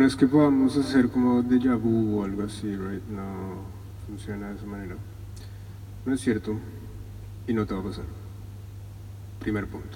no es que podamos hacer como déjà vu o algo así, right? No funciona de esa manera. No es cierto y no te va a pasar. Primer punto.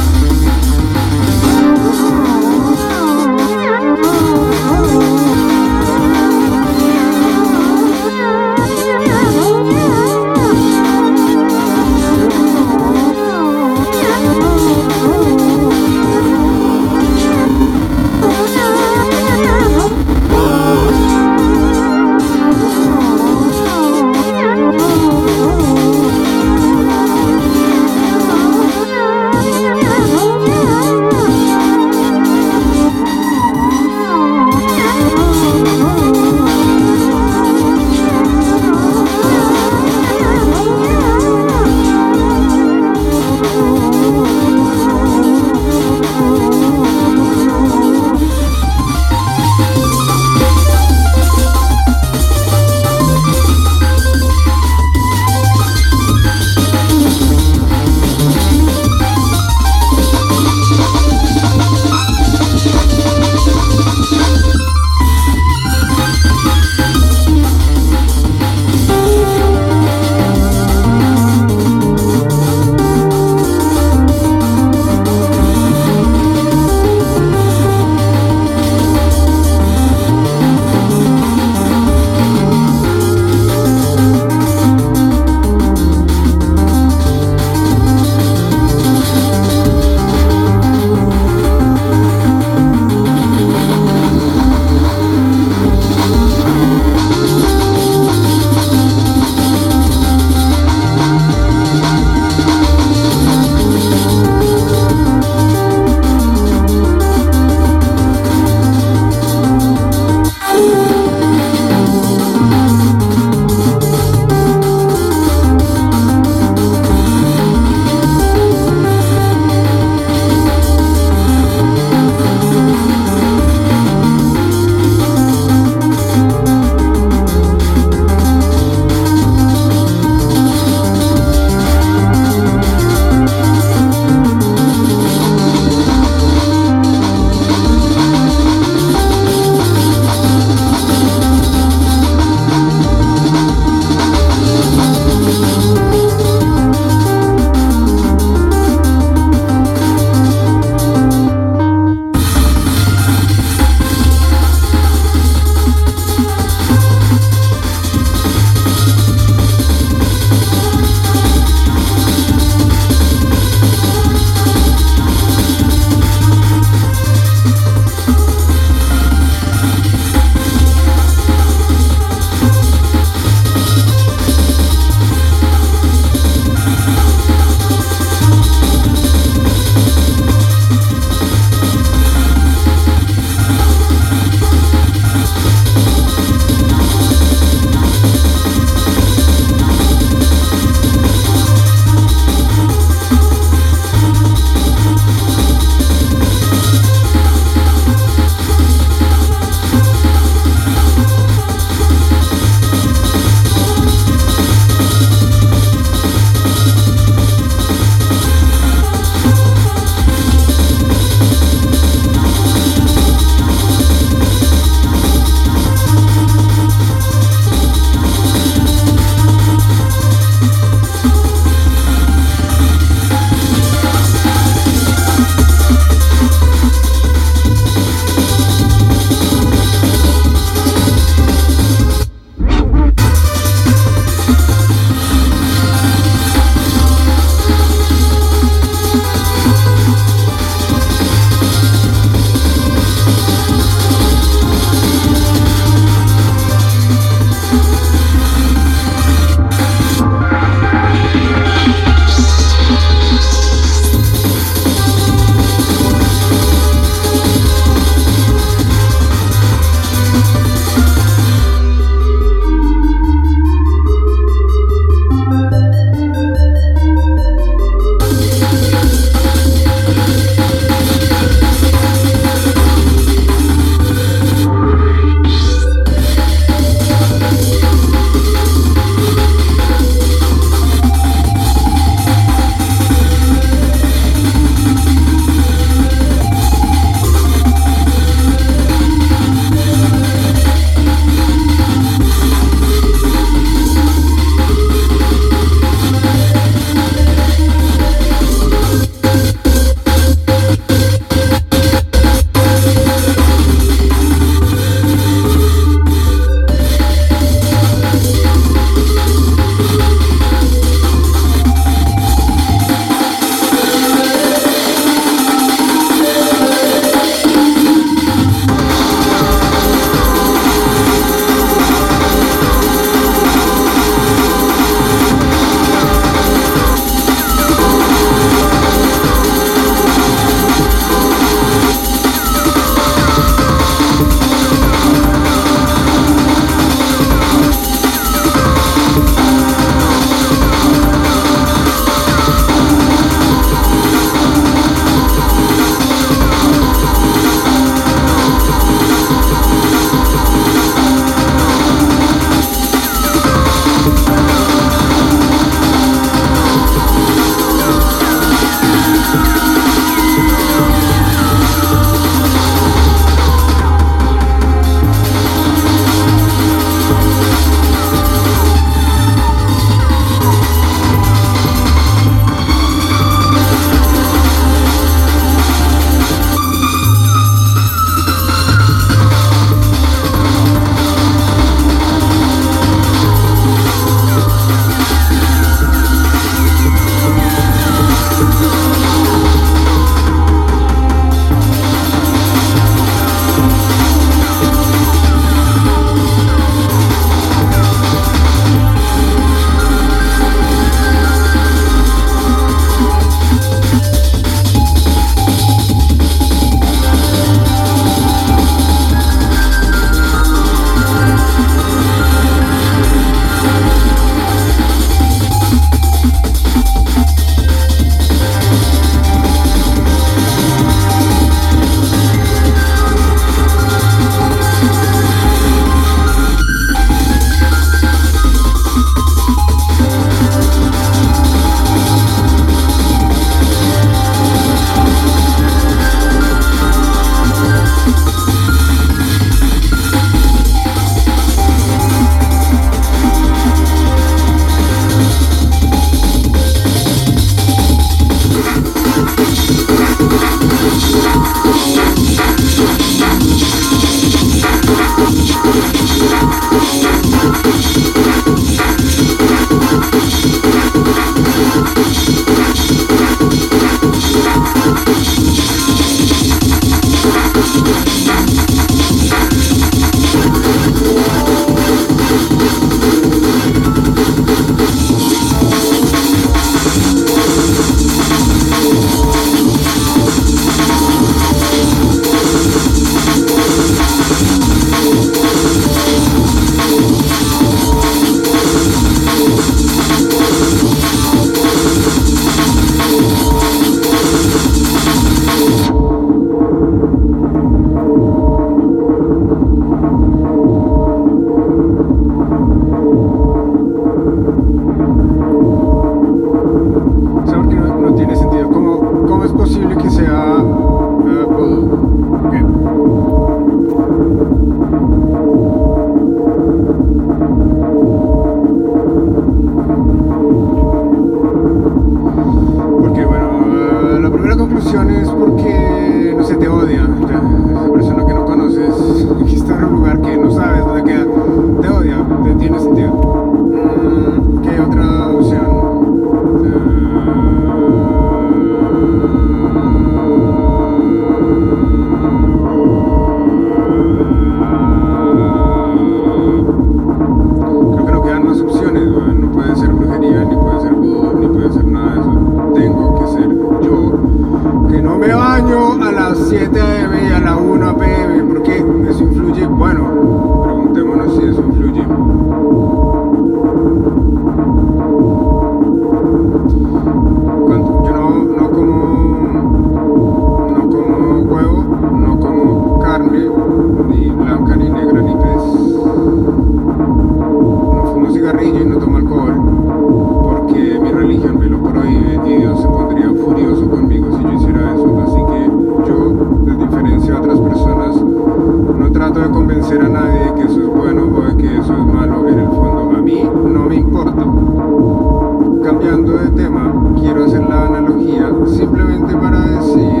baño y no tomo alcohol porque mi religión me lo prohíbe y Dios se pondría furioso conmigo si yo hiciera eso. Así que yo, de diferencia a otras personas, no trato de convencer a nadie de que eso es bueno o de que eso es malo. En el fondo, a mí no me importa. Cambiando de tema, quiero hacer la analogía simplemente para decir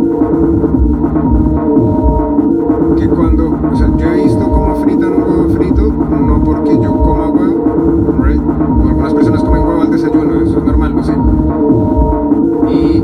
que cuando, o sea, yo he visto cómo fritan un huevo frito, no porque yo coma huevo, right? O algunas personas comen huevo al desayuno, eso es normal, lo sé. Y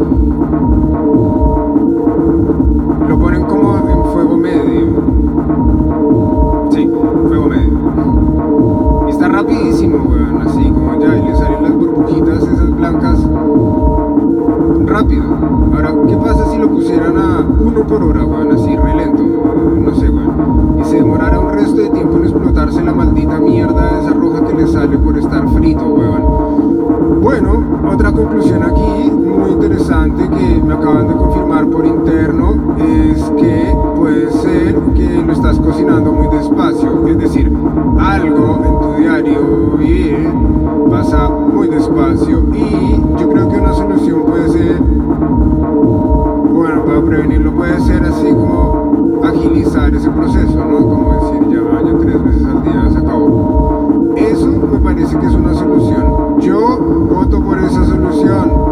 lo ponen como en fuego medio. Sí, fuego medio. Y está rapidísimo, weón, así como ya, y le salen las burbujitas esas blancas rápido. Ahora, ¿qué pasa si lo pusieran a 1 por hora, weón, así re lento? No sé, weón. Y se demorara un resto de tiempo en explotarse la maldita mierda esa roja que le sale por estar frito, weón. Bueno, otra conclusión aquí, muy interesante, que me acaban de confirmar por interno, es que puede ser que lo estás cocinando muy despacio. Es decir, algo en tu diario vivir pasa muy despacio y yo creo que una solución puede ser, bueno, para prevenirlo puede ser así como agilizar ese proceso, ¿no? Como decir, ya baño 3 veces al día, se acabó. Eso me parece que es una solución. Yo voto por esa solución.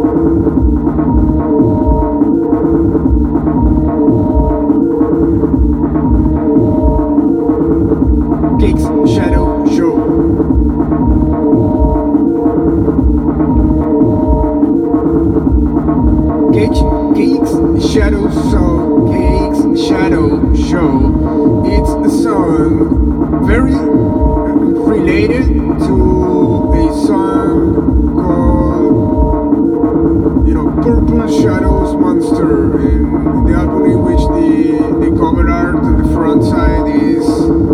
Cakes Shadow Show. Cakes Shadow Show. Cakes Shadow Show. It's a song very related to a song called, Purple Shadows Monster, in the album in which the cover art on the front side is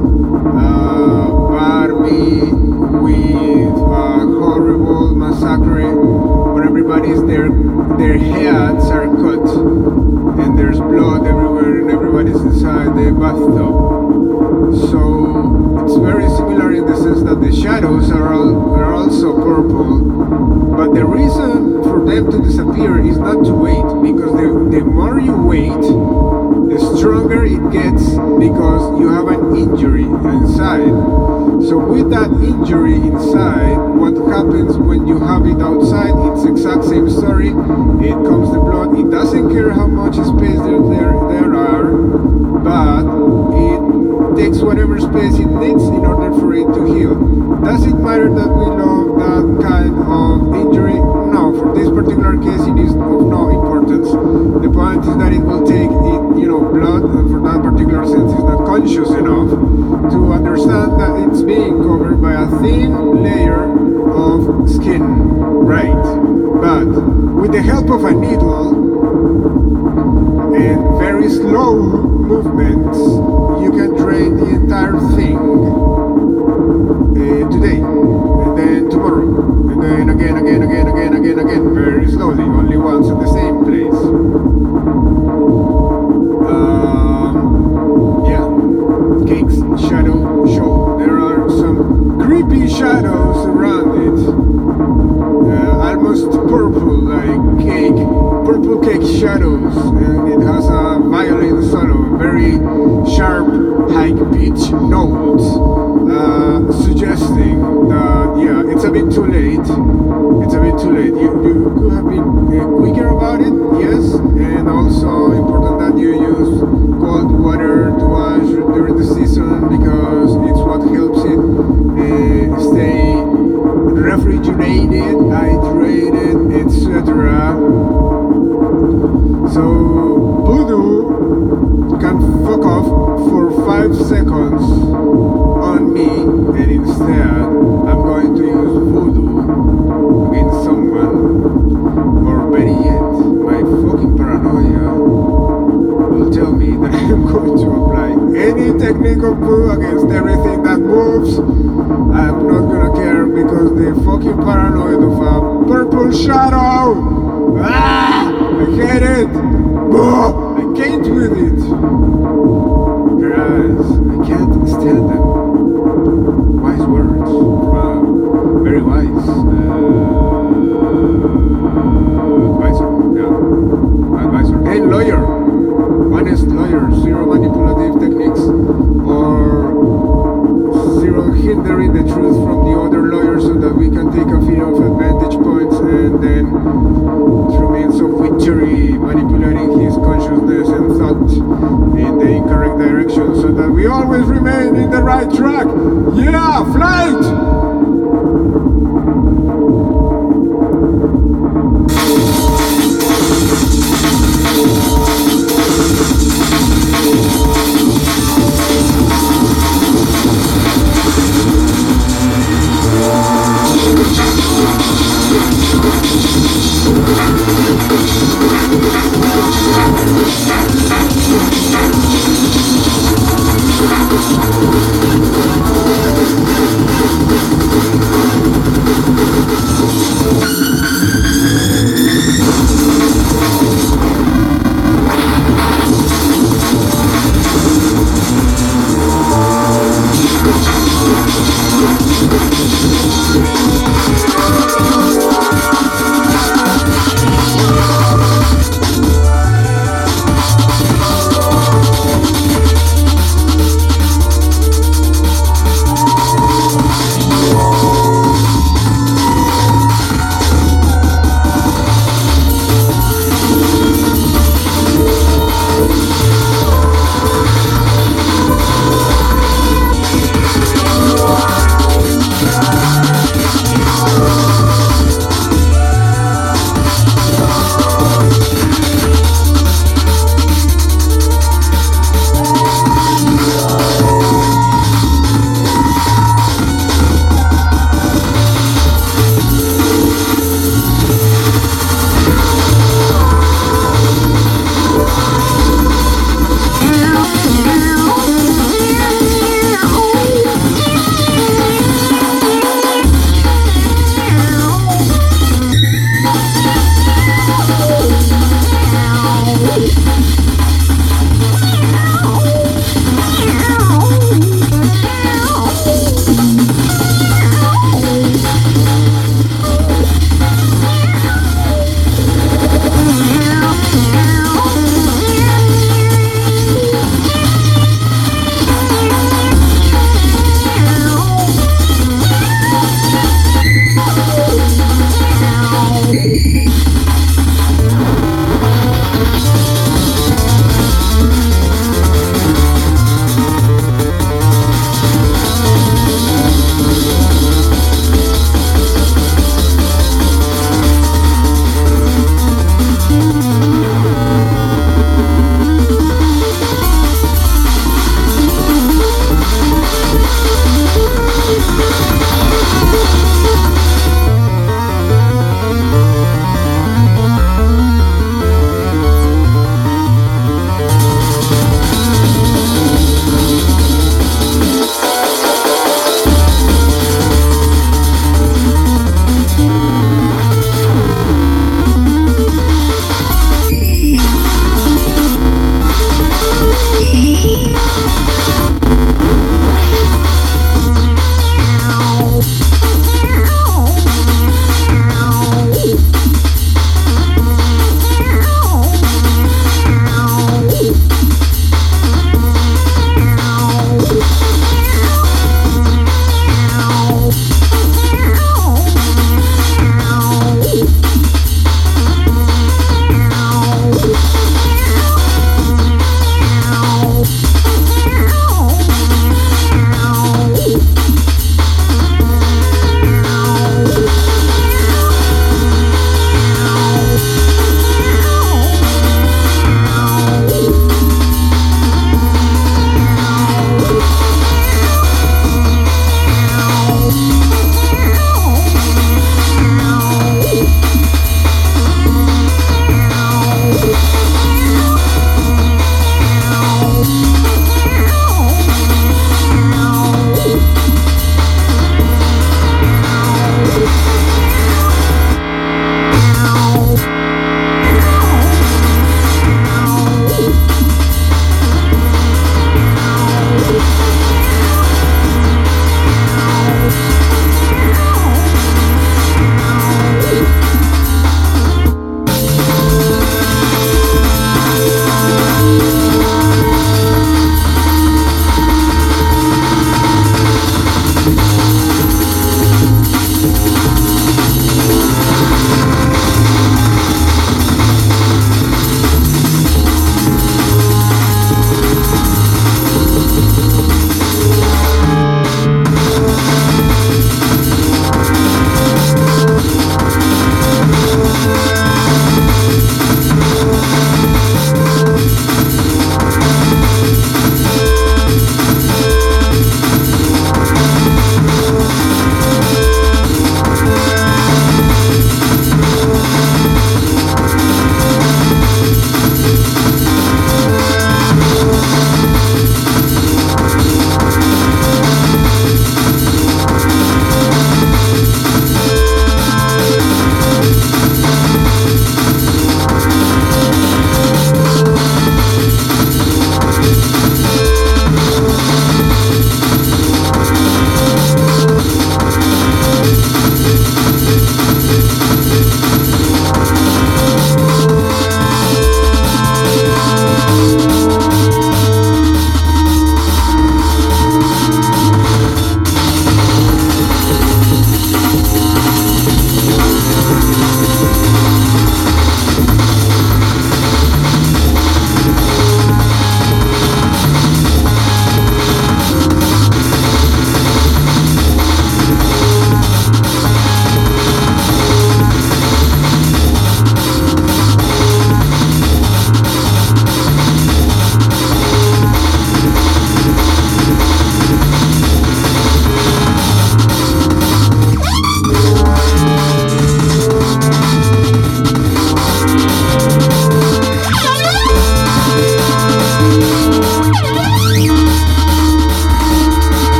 Barbie with a horrible massacre where their heads are cut and there's blood everywhere and everybody's inside the bathtub. So it's very similar in the sense that the shadows are also purple, but the reason for them to disappear is not to wait, because the more you wait, the stronger it gets, because you have an injury inside. So with that injury inside, what happens when you have it outside? It's the exact same story. It comes the blood. It doesn't care how much space there are, but it takes whatever space it needs in order for it to heal. Does it matter that we love that kind of injury? No, for this particular case it is of no importance. The point is that it will take blood, for that particular sense is not conscious enough to understand that it's being covered by a thin layer of skin, right? But with the help of a needle and very slow movements, you can drain the entire thing today, and then tomorrow, and then again, very slowly, only once at the same place. Cakes Shadow Show. There are some creepy shadows around it, almost purple, like purple cake shadows, and it has a violin solo, very sharp, high-pitched notes, suggesting that it's a bit too late. It's a bit too late. You could have been quicker about it, yes, and also important that you use cold water to wash during the season, because it's what helps it stay refrigerated, hydrated, etc. So Voodoo can fuck off for 5 seconds on me, and instead I'm going to use Voodoo against someone, or better yet, my fucking paranoia will tell me that I'm going to apply any technique of Voodoo against everything that moves. I'm not gonna care, because the fucking paranoia of a purple shadow, I hate it. I can't with it. Their eyes, I can't stand them. Why wise words. Very wise advisor. Yeah, advisor. And lawyer, honest lawyer. Zero manipulative techniques or zero hindering the truth from the other lawyers, so that we can take a few of advantage points and then through means of witchery manipulating his consciousness and thought in the incorrect direction, so that we always remain in the right track. Yeah, flight!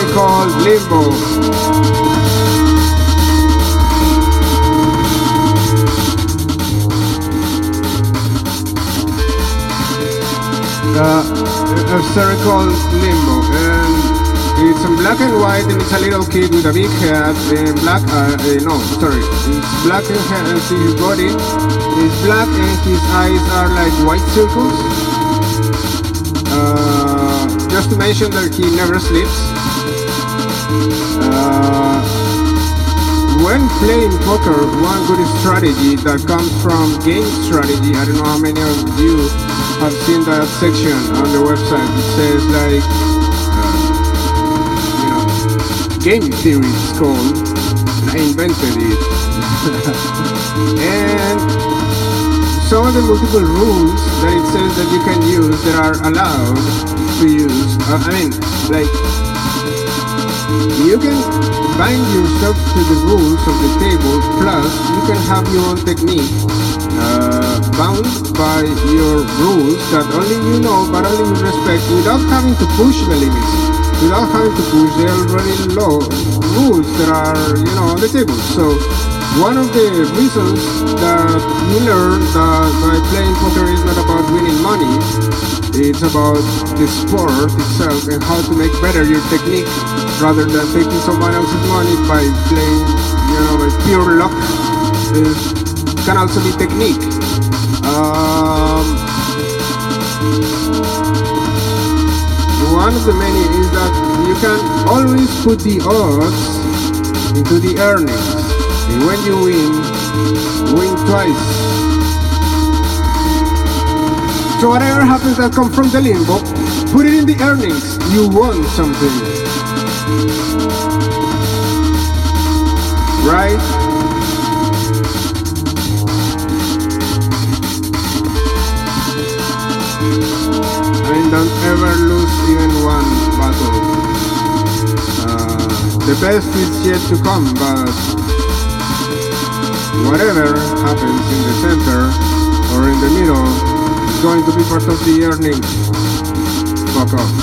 called Limbo. A story called Limbo, and it's in black and white, and it's a little kid with a big hat and black. No, sorry, it's black and see his body is black, and his eyes are like white circles. Just to mention that he never sleeps. When playing poker, one good strategy that comes from game strategy. I don't know how many of you have seen that section on the website. It says like, game theory it's called. And I invented it. And some of the multiple rules that it says that you can use that are allowed to use. You can bind yourself to the rules of the table, plus you can have your own technique bound by your rules that only you know but only you respect without having to push the limits, without having to push the already low rules that are, on the table. So one of the reasons that you learn that by playing poker is not about winning money, it's about the sport itself and how to make better your technique rather than taking someone else's money by playing, by pure luck. It can also be technique. One of the many is that you can always put the odds into the earnings. And when you win twice. So whatever happens that comes from the limbo, put it in the earnings. You won something. Right? Don't ever lose even one battle. The best is yet to come, but whatever happens in the center or in the middle is going to be part of the earnings. Fuck off.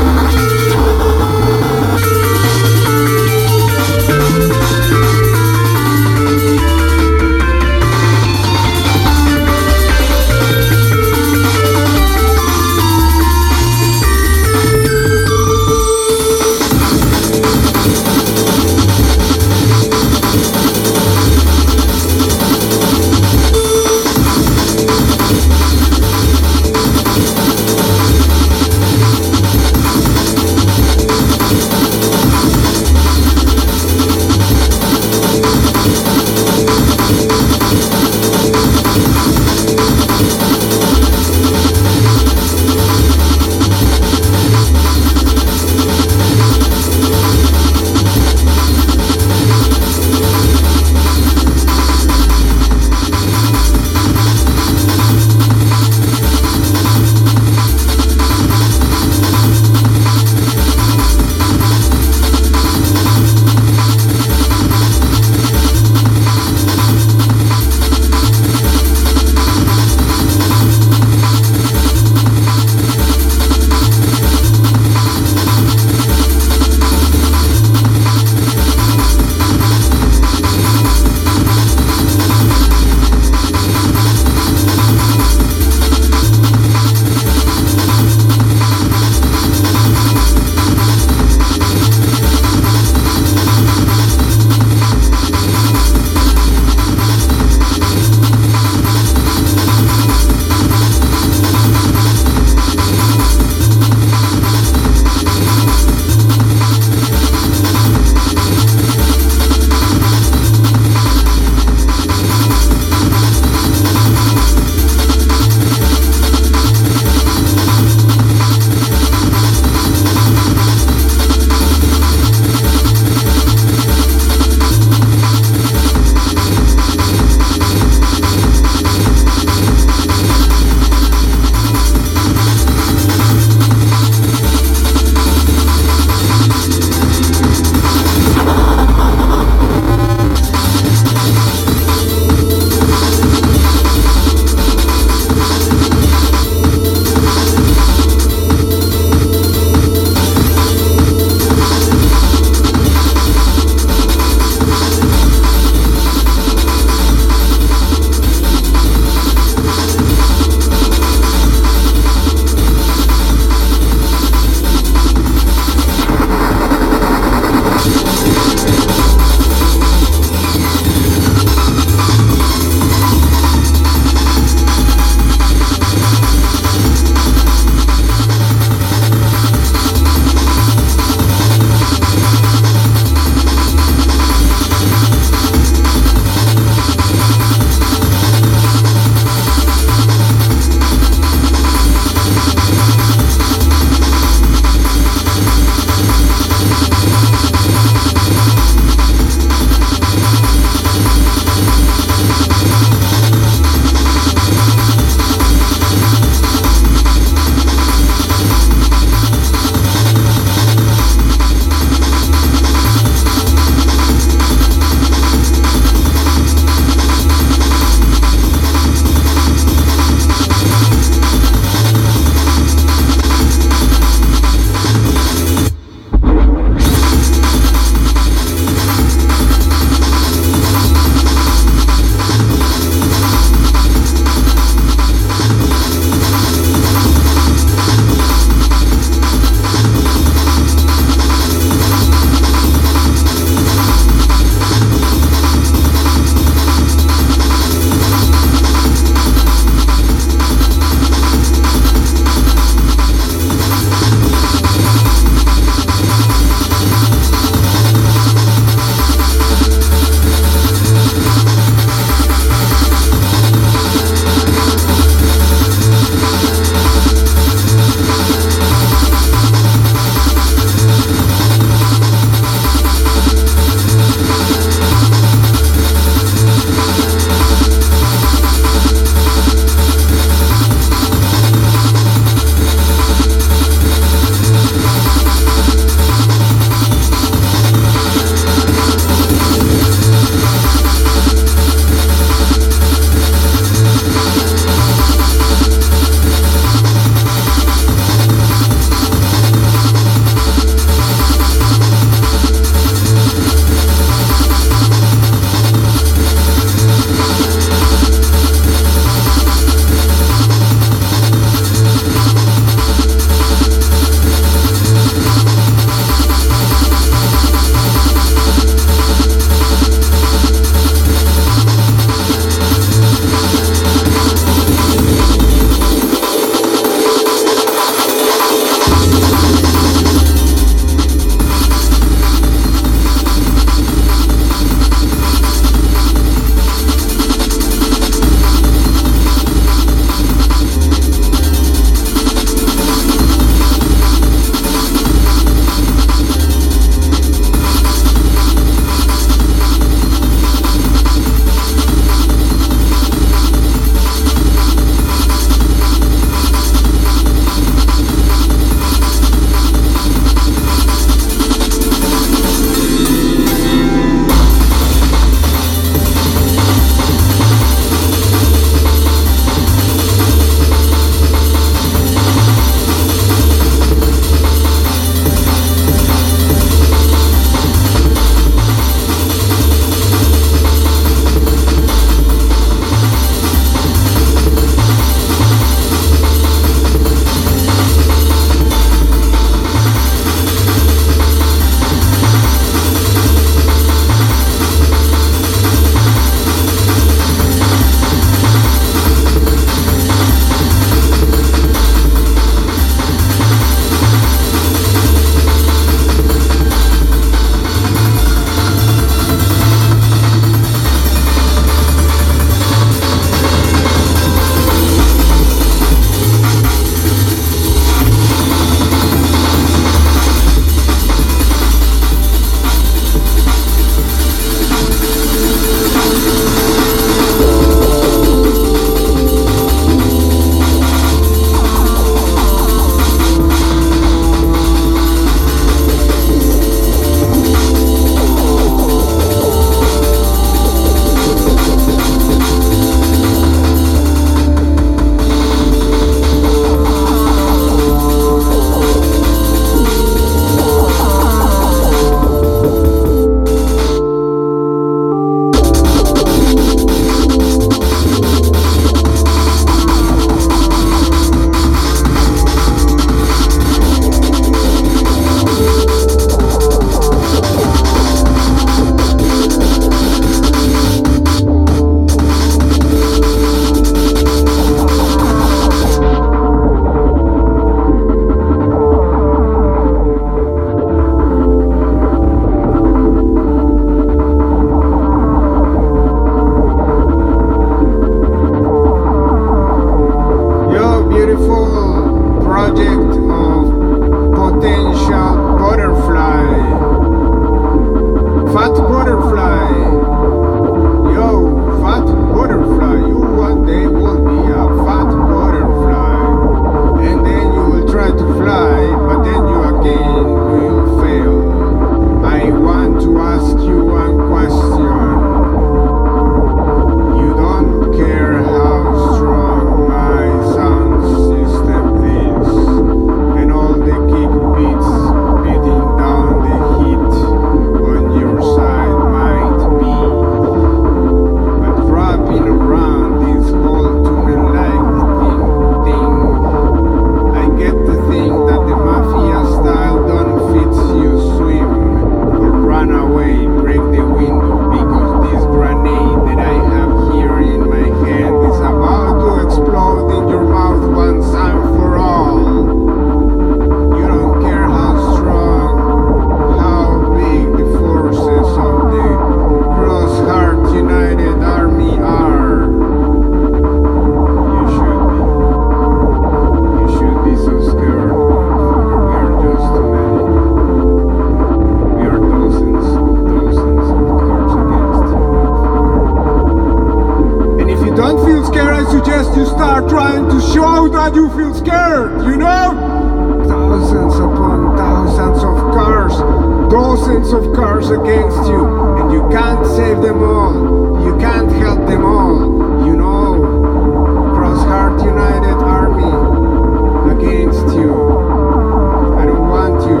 trying to show that you feel scared, you know? Thousands upon thousands of cars, dozens of cars against you, and you can't save them all, you can't help them all, you know? Crossheart United Army against you. I don't want you.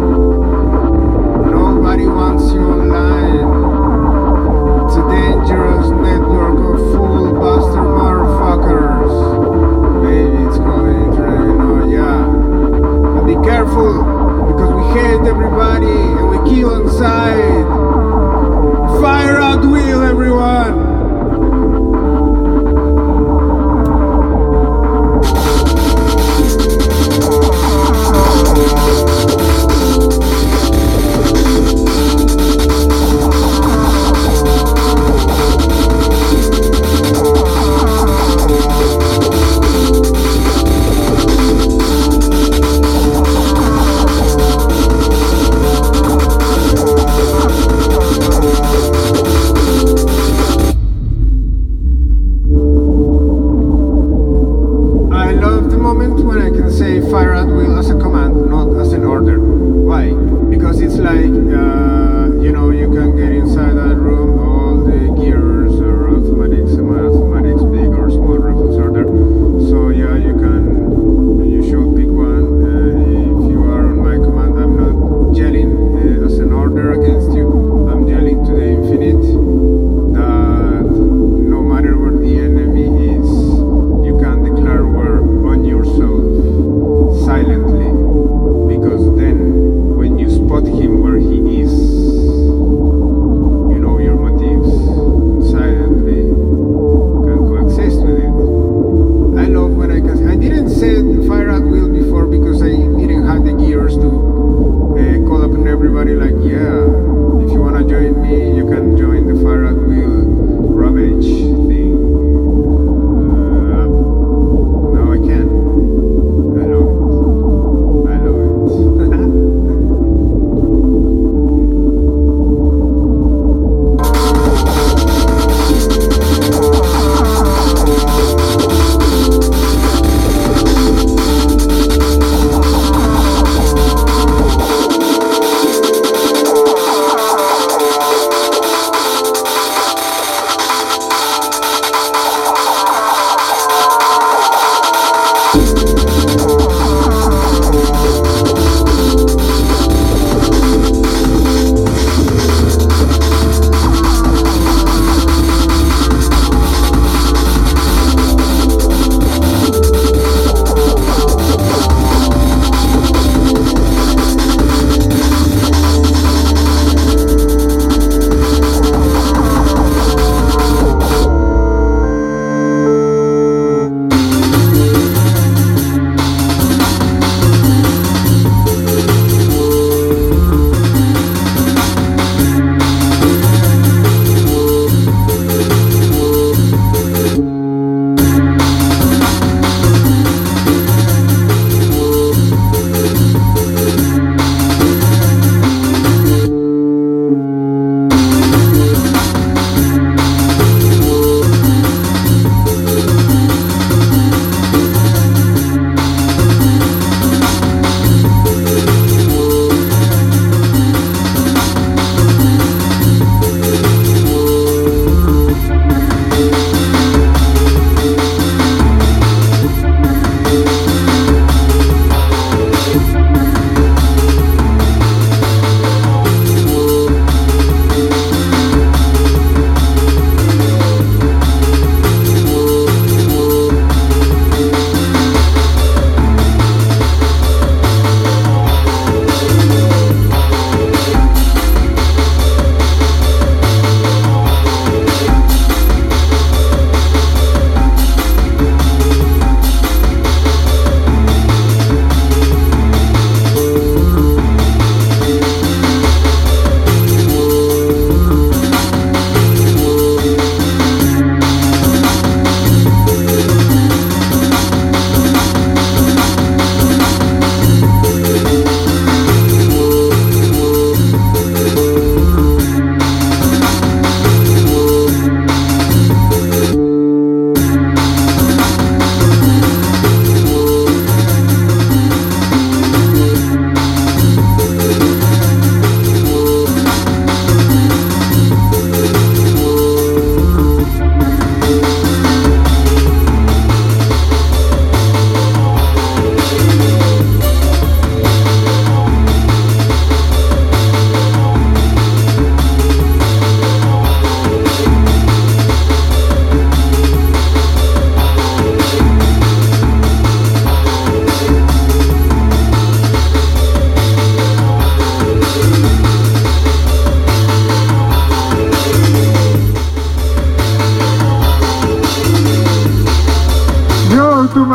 Nobody wants you online. It's a dangerous network of full buster motherfuckers. Maybe it's called internet, you know, yeah. But be careful, because we hate everybody and we kill inside. Fire at will, everyone!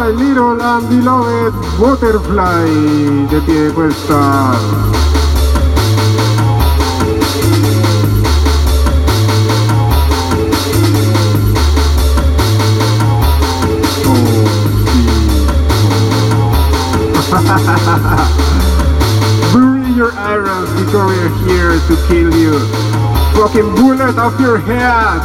my little and beloved butterfly de pie de cuesta. Bury your arrows because we're here to kill you. Fucking bullet off your head.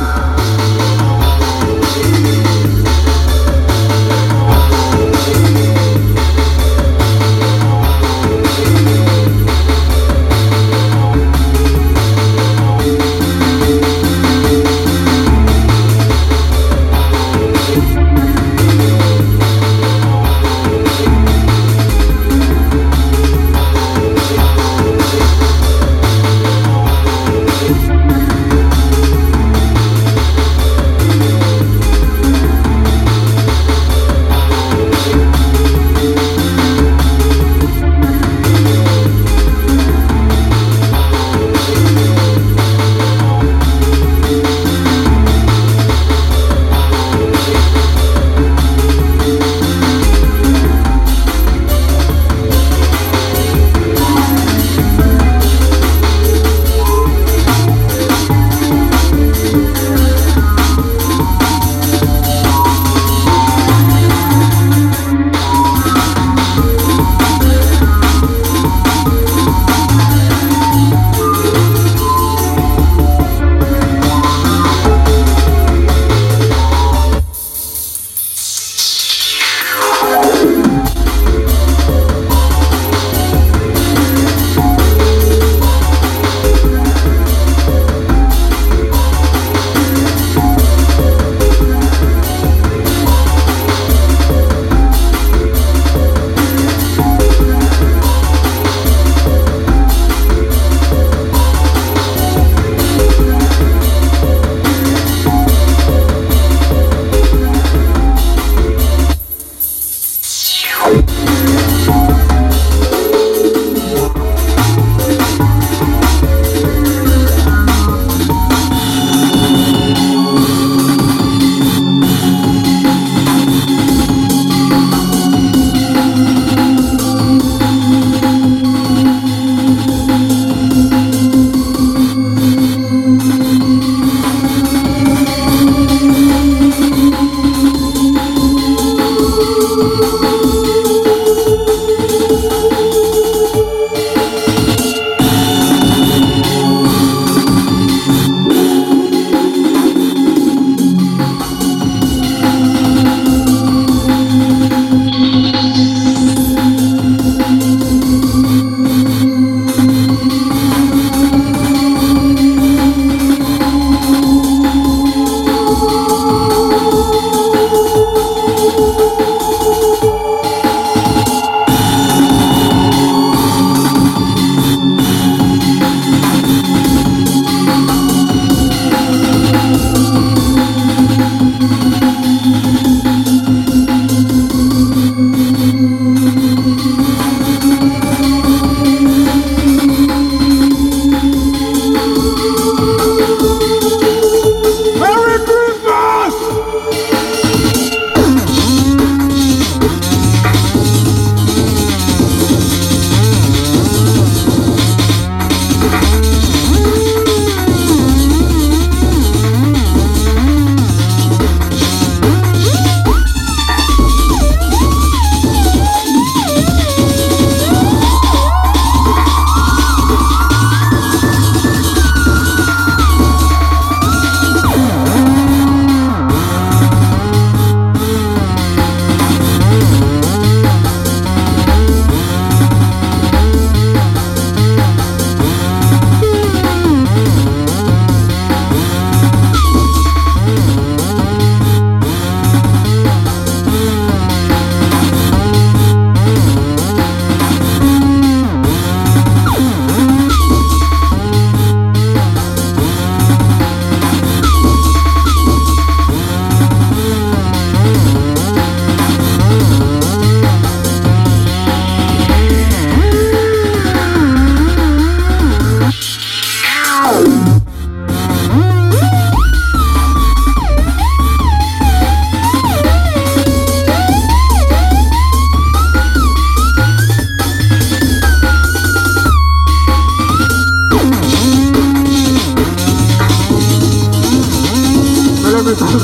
Metal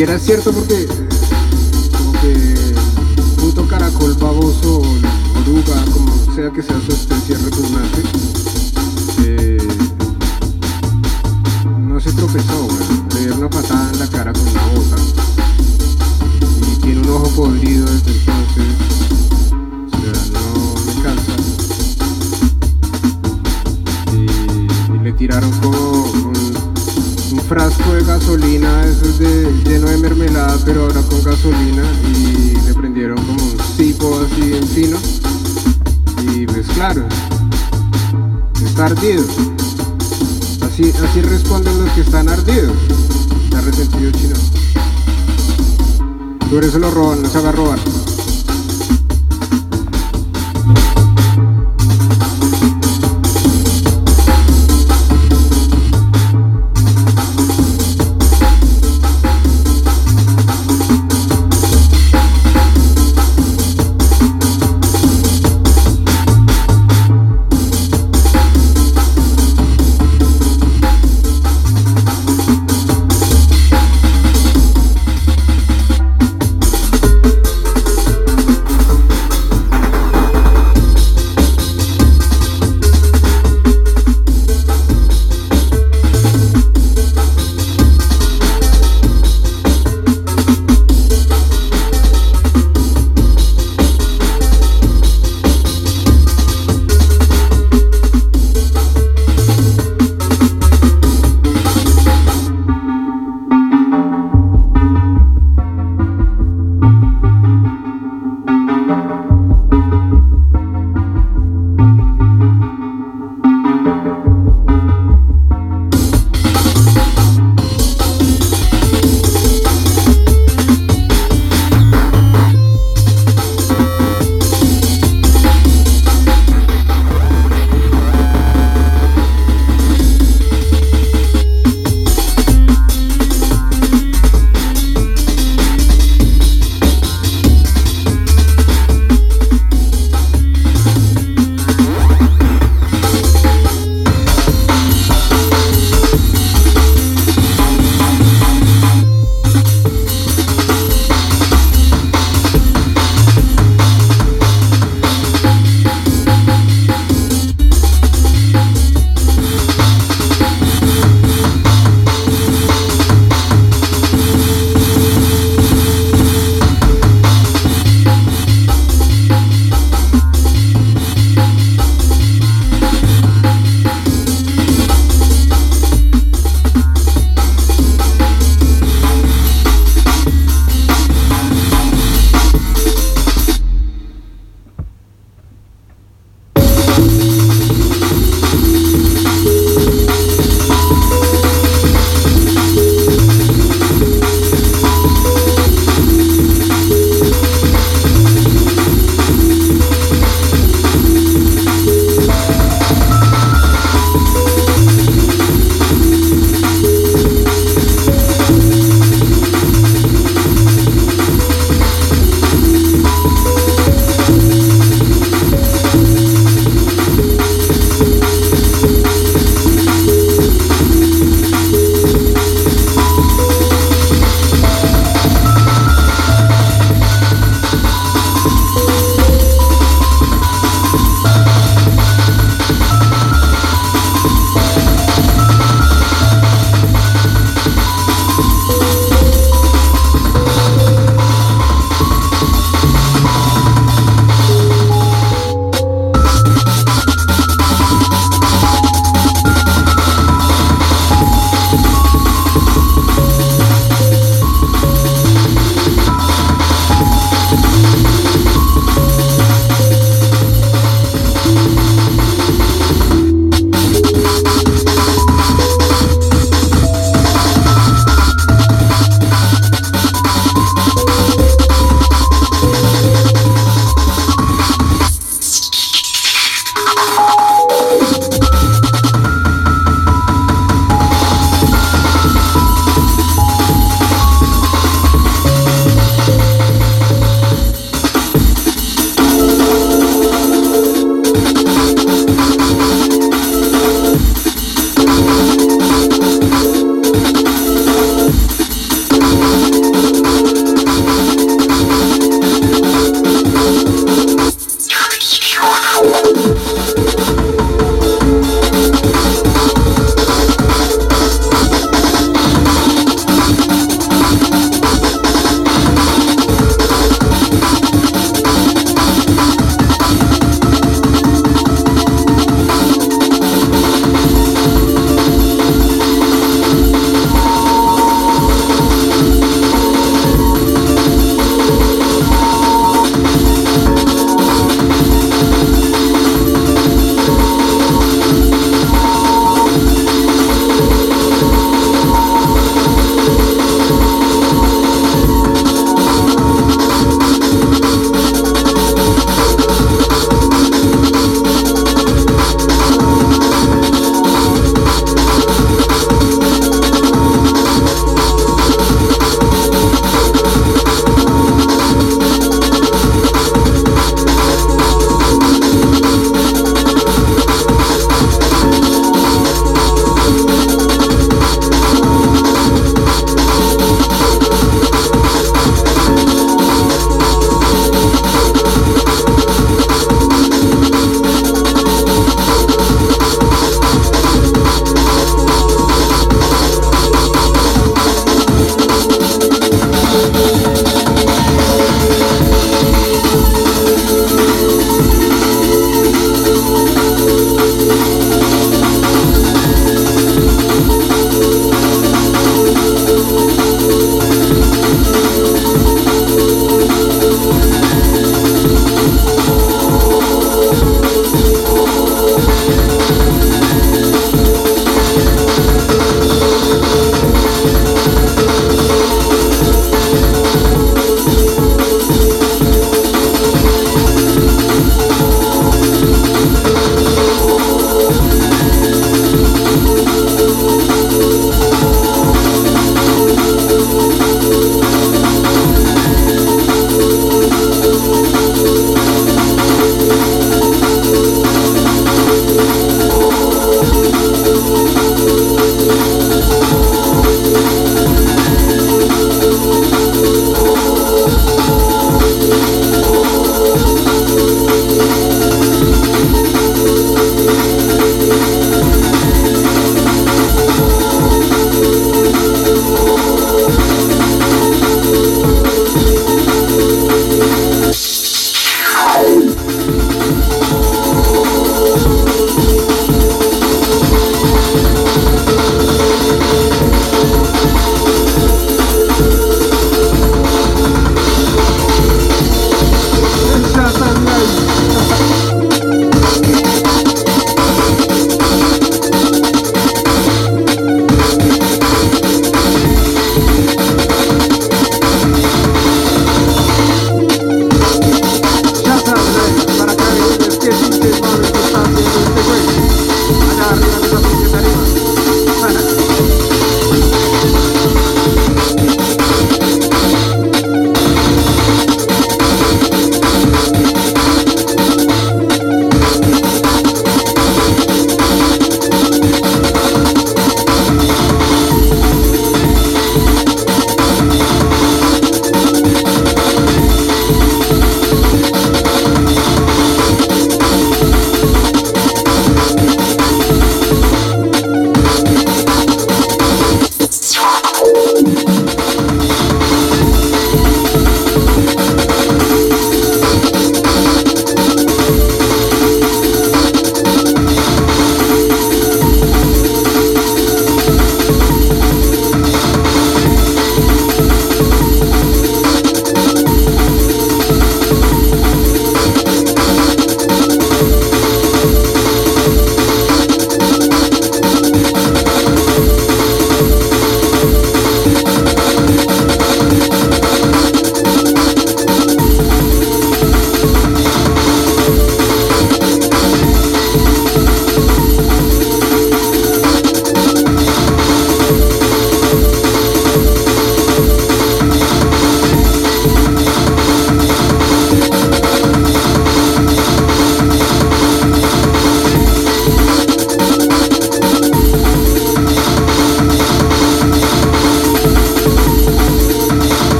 siquiera es cierto porque como que puto caracol baboso o oruga, como sea que sea su especie repugnante, no se tropezó, güey. Le dio una patada en la cara con una bota y tiene un ojo podrido desde entonces. O sea, no me cansa. Y le tiraron como un frasco de gasolina, eso es lleno de mermelada, pero ahora con gasolina, y le prendieron como un cipo así en fino, y pues claro, está ardido. Así responden los que están ardidos. Está resentido chino. Por eso lo roban, no se haga a robar.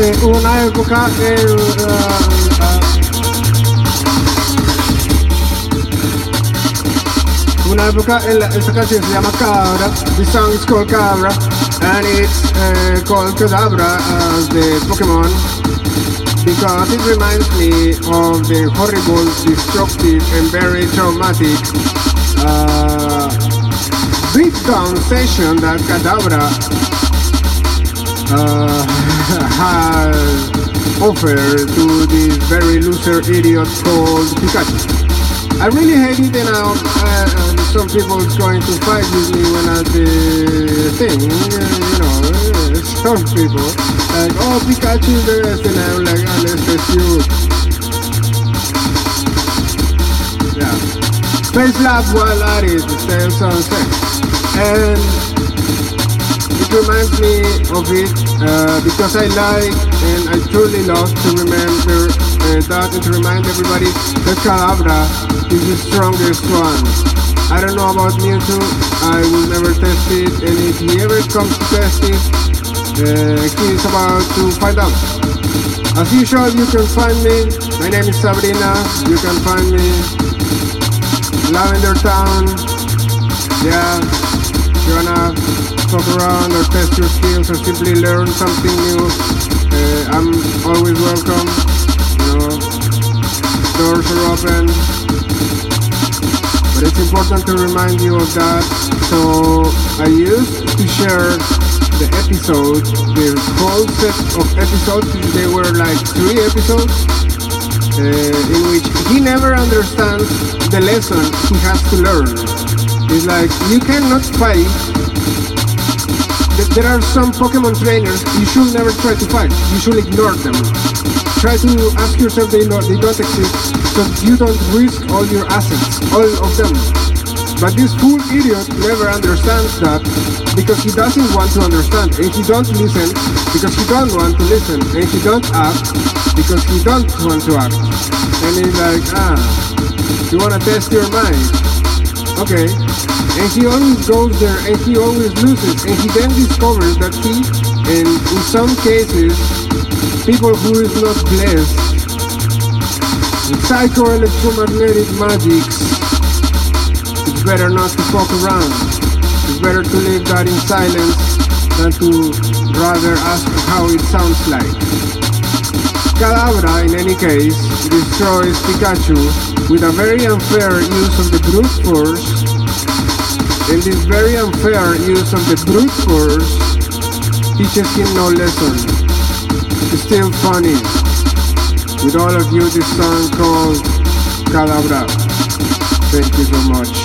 hubo una época esta canción se llama Cadabra. The song is called Cadabra, and it's called Kadabra as the Pokemon because it reminds me of the horrible, destructive, and very traumatic beatdown session that Kadabra has offered to this very loser idiot called Pikachu. I really hate it, and some people is going to fight with me when I the thing, some people like, oh, Pikachu is the best, and I'm like, unless that's you. Yeah. Space Lab while at it, stay on sunset. And it reminds me of it because I like and I truly love to remember that and to remind everybody that Kadabra is the strongest one. I don't know about Mewtwo, I will never test it, and if he ever comes to test it, he is about to find out. As usual, you can find me, my name is Sabrina, you can find me Lavender Town. Yeah, if you wanna fuck around or test your skills or simply learn something new, I'm always welcome. Doors are open. But it's important to remind you of that. So I used to share the episodes, the whole set of episodes. They were like 3 episodes in which he never understands the lesson he has to learn. It's like, you cannot fight. There are some Pokemon trainers you should never try to fight. You should ignore them. Try to ask yourself they don't exist, so you don't risk all your assets, all of them. But this fool idiot never understands that because he doesn't want to understand, and he don't listen because he don't want to listen, and he don't act because he don't want to act. And he's like, you wanna test your mind? Okay. And he always goes there and he always loses, and he then discovers that he, and in some cases, people who is not blessed with psycho-electromagnetic magics, it's better not to fuck around. It's better to leave that in silence than to rather ask how it sounds like. Kadabra, in any case, destroys Pikachu with a very unfair use of the brute force, and this very unfair use of the brute force teaches him no lesson. It's still funny. With all of you, this song called Kadabra. Thank you so much.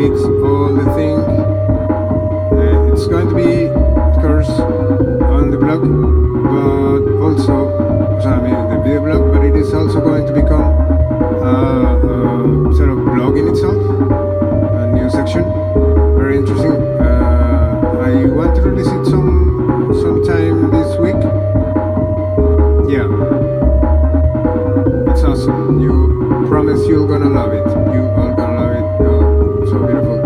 mix all the thing. It's going to be, of course, on the blog, but also, I mean, the video blog, but it is also going to become a sort of blog in itself, a new section. Very interesting. I want to release it sometime this week. Yeah, it's awesome. You promise you're gonna love it. You are gonna love it. Oh, so beautiful.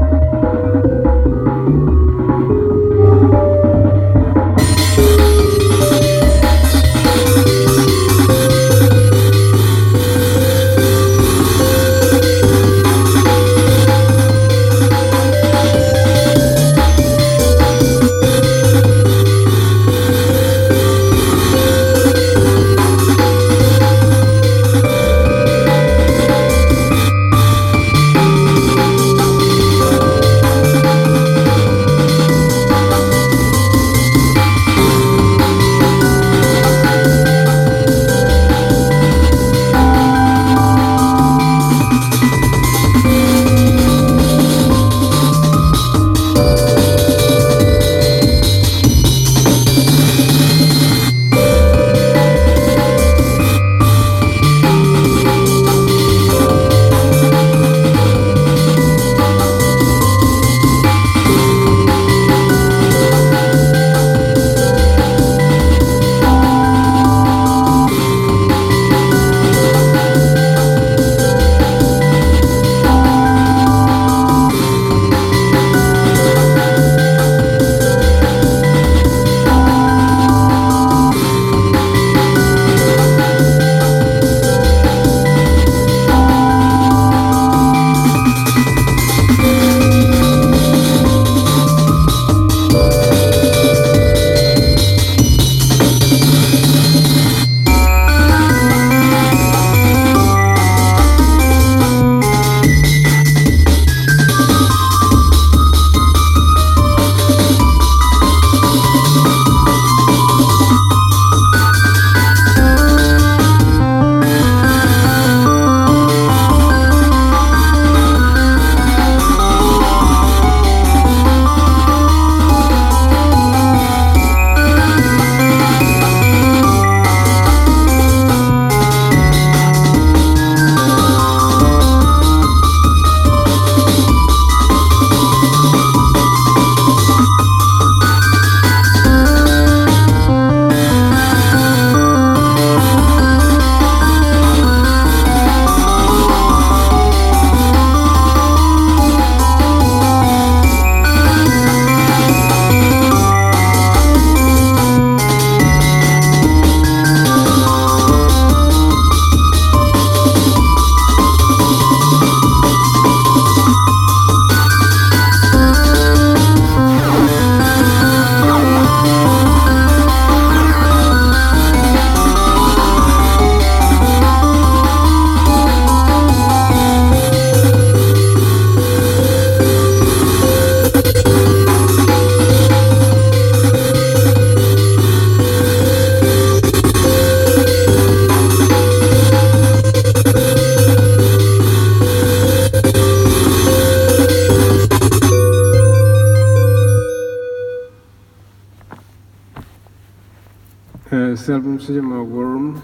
Este álbum se llama Worm.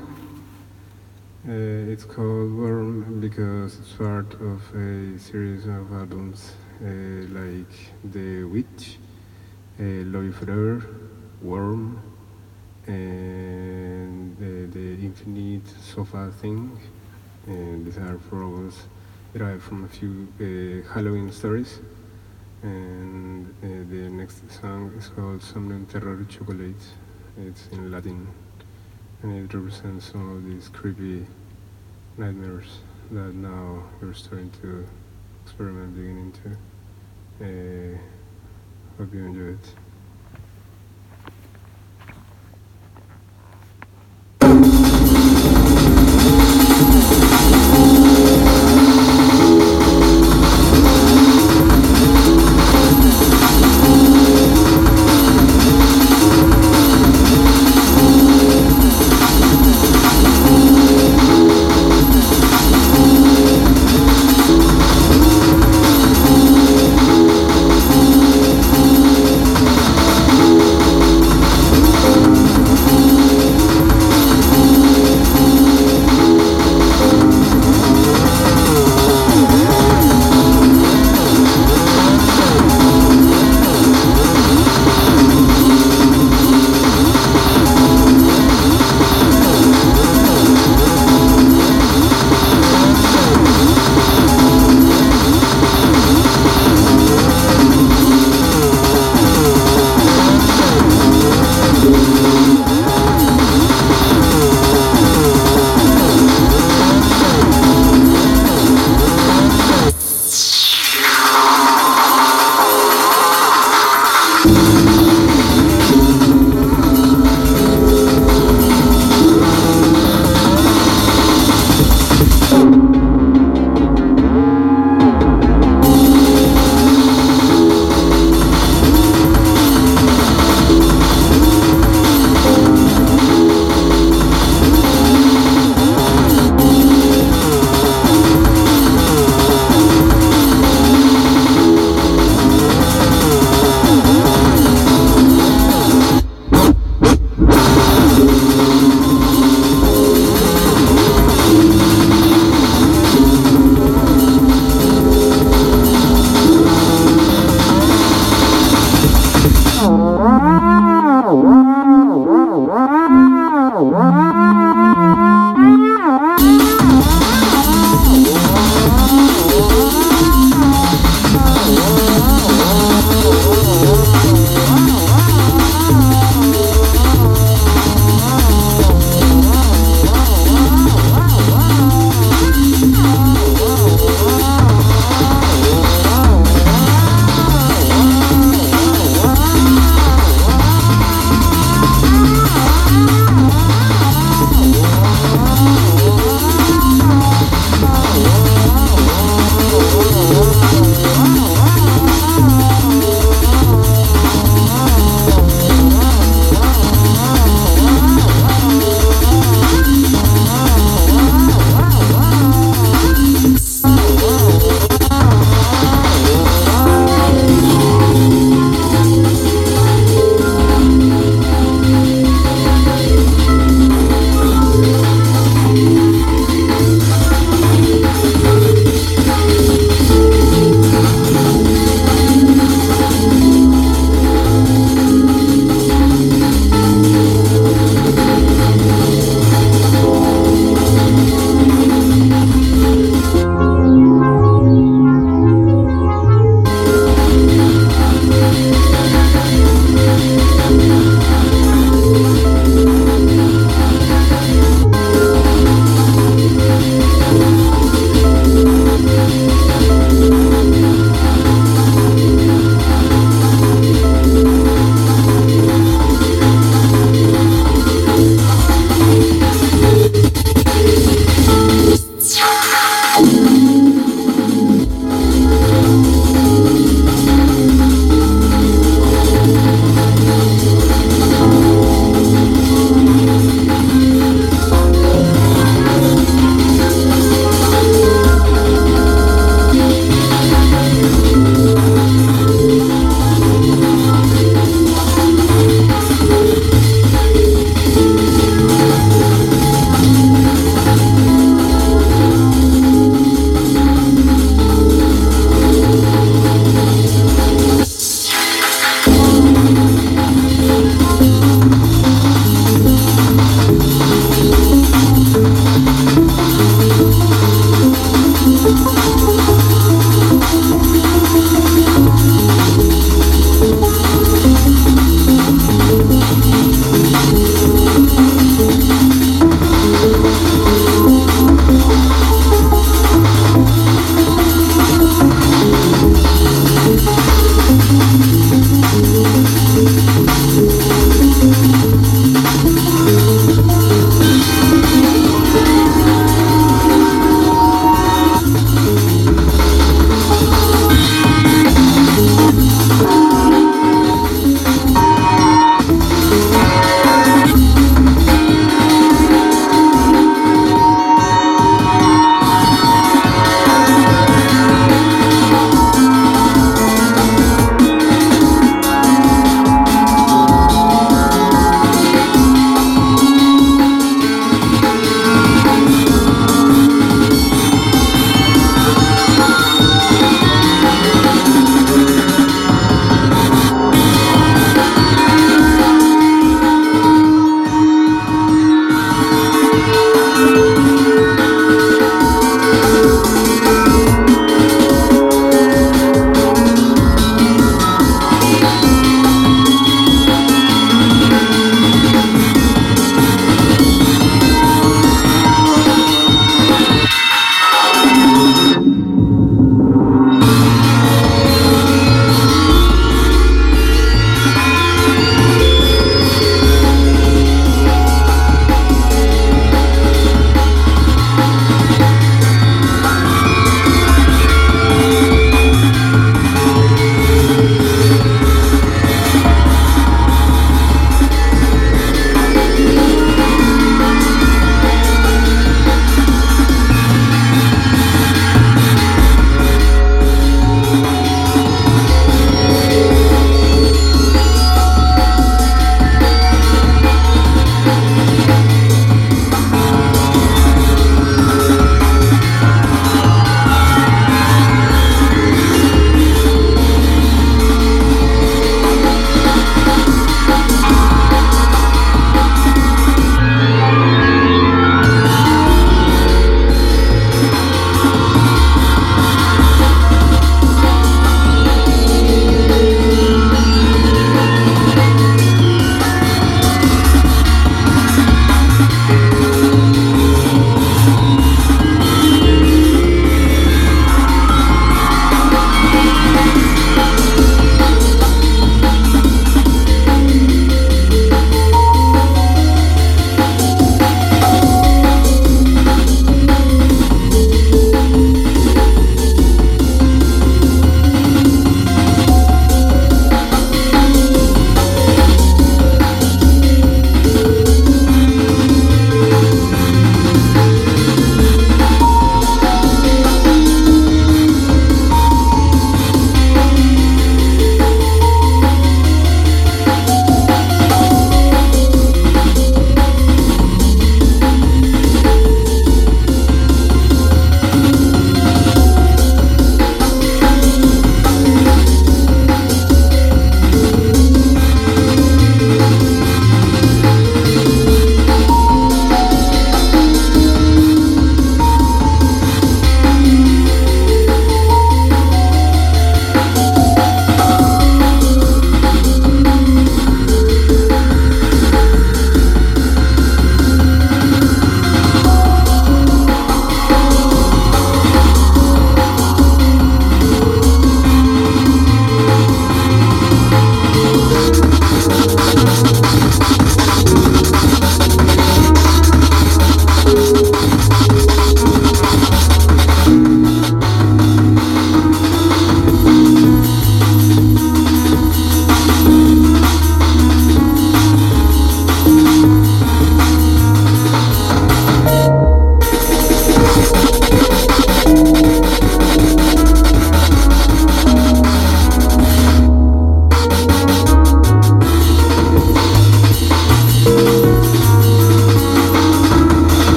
It's called Worm because it's part of a series of albums like The Witch, Lobby Forever, Worm, and the Infinite Sofa Thing. And these are fragments derived from a few Halloween stories. And the next song is called Somnum Terror Chocolate. It's in Latin, and it represents some of these creepy nightmares that now we're starting to experiment, beginning to. Hope you enjoy it.